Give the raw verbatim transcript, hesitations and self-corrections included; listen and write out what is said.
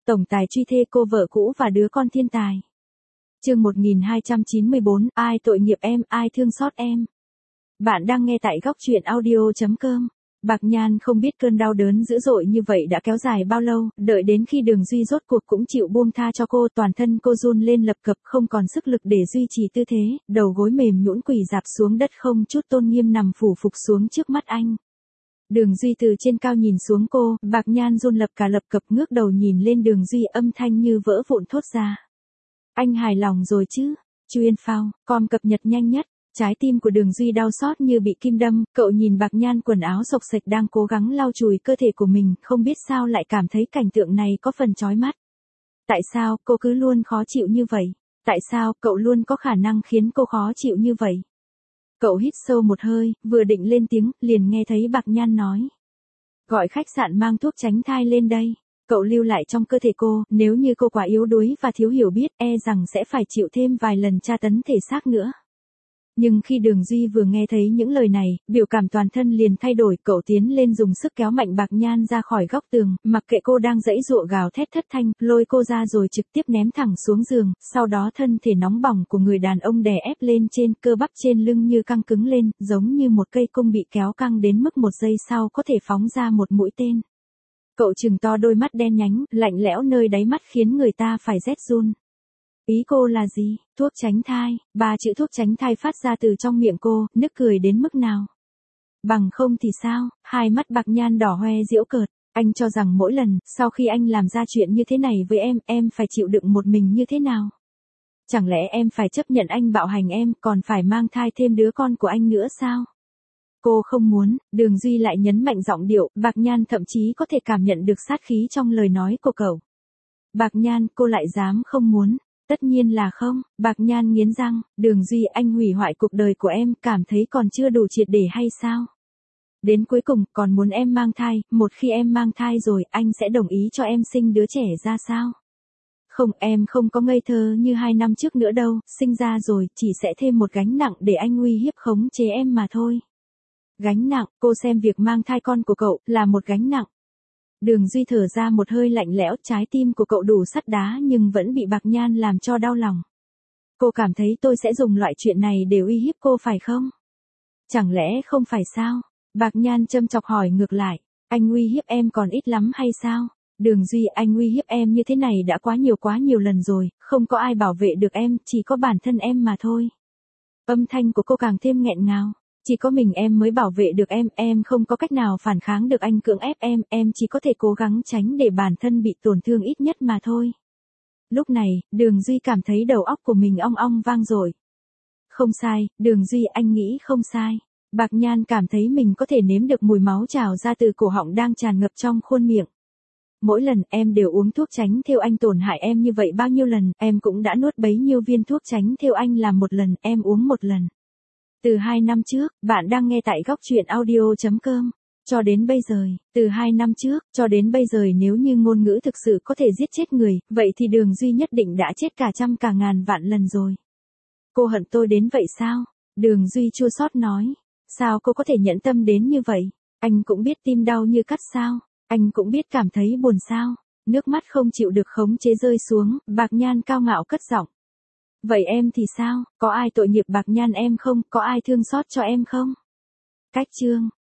tổng tài truy thê cô vợ cũ và đứa con thiên tài. Chương một nghìn hai trăm chín mươi bốn, ai tội nghiệp em, ai thương xót em. Bạn đang nghe tại góc truyện audio chấm com. Bạc Nhan không biết cơn đau đớn dữ dội như vậy đã kéo dài bao lâu, đợi đến khi Đường Duy rốt cuộc cũng chịu buông tha cho cô, toàn thân cô run lên lập cập, không còn sức lực để duy trì tư thế, đầu gối mềm nhũn quỳ rạp xuống đất, không chút tôn nghiêm nằm phủ phục xuống trước mắt anh. Đường Duy từ trên cao nhìn xuống cô, Bạc Nhan run lập cả lập cập, ngước đầu nhìn lên Đường Duy, âm thanh như vỡ vụn thốt ra. Anh hài lòng rồi chứ? Chuyên phao, com cập nhật nhanh nhất. Trái tim của Đường Duy đau xót như bị kim đâm, cậu nhìn Bạc Nhan quần áo xộc xệch đang cố gắng lau chùi cơ thể của mình, không biết sao lại cảm thấy cảnh tượng này có phần chói mắt. Tại sao cô cứ luôn khó chịu như vậy? Tại sao cậu luôn có khả năng khiến cô khó chịu như vậy? Cậu hít sâu một hơi, vừa định lên tiếng, liền nghe thấy Bạc Nhan nói. Gọi khách sạn mang thuốc tránh thai lên đây. Cậu lưu lại trong cơ thể cô, nếu như cô quá yếu đuối và thiếu hiểu biết, e rằng sẽ phải chịu thêm vài lần tra tấn thể xác nữa. Nhưng khi Đường Duy vừa nghe thấy những lời này, biểu cảm toàn thân liền thay đổi, cậu tiến lên dùng sức kéo mạnh Bạc Nhan ra khỏi góc tường, mặc kệ cô đang giãy giụa gào thét thất thanh, lôi cô ra rồi trực tiếp ném thẳng xuống giường, sau đó thân thể nóng bỏng của người đàn ông đè ép lên trên, cơ bắp trên lưng như căng cứng lên, giống như một cây cung bị kéo căng đến mức một giây sau có thể phóng ra một mũi tên. Cậu trừng to đôi mắt đen nhánh, lạnh lẽo nơi đáy mắt khiến người ta phải rét run. Ý cô là gì? Thuốc tránh thai, ba chữ thuốc tránh thai phát ra từ trong miệng cô, nức cười đến mức nào? Bằng không thì sao? Hai mắt Bạc Nhan đỏ hoe giễu cợt, anh cho rằng mỗi lần, sau khi anh làm ra chuyện như thế này với em, em phải chịu đựng một mình như thế nào? Chẳng lẽ em phải chấp nhận anh bạo hành em, còn phải mang thai thêm đứa con của anh nữa sao? Cô không muốn, Đường Duy lại nhấn mạnh giọng điệu, Bạc Nhan thậm chí có thể cảm nhận được sát khí trong lời nói của cậu. Bạc Nhan, cô lại dám không muốn? Tất nhiên là không, Bạc Nhan nghiến răng, Đường Duy, anh hủy hoại cuộc đời của em, cảm thấy còn chưa đủ triệt để hay sao? Đến cuối cùng, còn muốn em mang thai, một khi em mang thai rồi, anh sẽ đồng ý cho em sinh đứa trẻ ra sao? Không, em không có ngây thơ như hai năm trước nữa đâu, sinh ra rồi, chỉ sẽ thêm một gánh nặng để anh uy hiếp khống chế em mà thôi. Gánh nặng, cô xem việc mang thai con của cậu, là một gánh nặng. Đường Duy thở ra một hơi lạnh lẽo, trái tim của cậu đủ sắt đá nhưng vẫn bị Bạc Nhan làm cho đau lòng. Cô cảm thấy tôi sẽ dùng loại chuyện này để uy hiếp cô phải không? Chẳng lẽ không phải sao? Bạc Nhan châm chọc hỏi ngược lại, anh uy hiếp em còn ít lắm hay sao? Đường Duy, anh uy hiếp em như thế này đã quá nhiều quá nhiều lần rồi, không có ai bảo vệ được em, chỉ có bản thân em mà thôi. Âm thanh của cô càng thêm nghẹn ngào. Chỉ có mình em mới bảo vệ được em, em không có cách nào phản kháng được anh cưỡng ép em, em chỉ có thể cố gắng tránh để bản thân bị tổn thương ít nhất mà thôi. Lúc này, Đường Duy cảm thấy đầu óc của mình ong ong vang dội. Không sai, Đường Duy, anh nghĩ không sai. Bạc Nhan cảm thấy mình có thể nếm được mùi máu trào ra từ cổ họng đang tràn ngập trong khuôn miệng. Mỗi lần em đều uống thuốc tránh thêu anh tổn hại em như vậy bao nhiêu lần, em cũng đã nuốt bấy nhiêu viên thuốc tránh thêu anh làm một lần, em uống một lần. Từ hai năm trước, bạn đang nghe tại góc truyện audio chấm com. Cho đến bây giờ, từ hai năm trước, cho đến bây giờ nếu như ngôn ngữ thực sự có thể giết chết người, vậy thì Đường Duy nhất định đã chết cả trăm cả ngàn vạn lần rồi. Cô hận tôi đến vậy sao? Đường Duy chua xót nói. Sao cô có thể nhẫn tâm đến như vậy? Anh cũng biết tim đau như cắt sao? Anh cũng biết cảm thấy buồn sao? Nước mắt không chịu được khống chế rơi xuống, Bạc Nhan cao ngạo cất giọng. Vậy em thì sao, có ai tội nghiệp Bạc Nhan em không, có ai thương xót cho em không? Cách chương,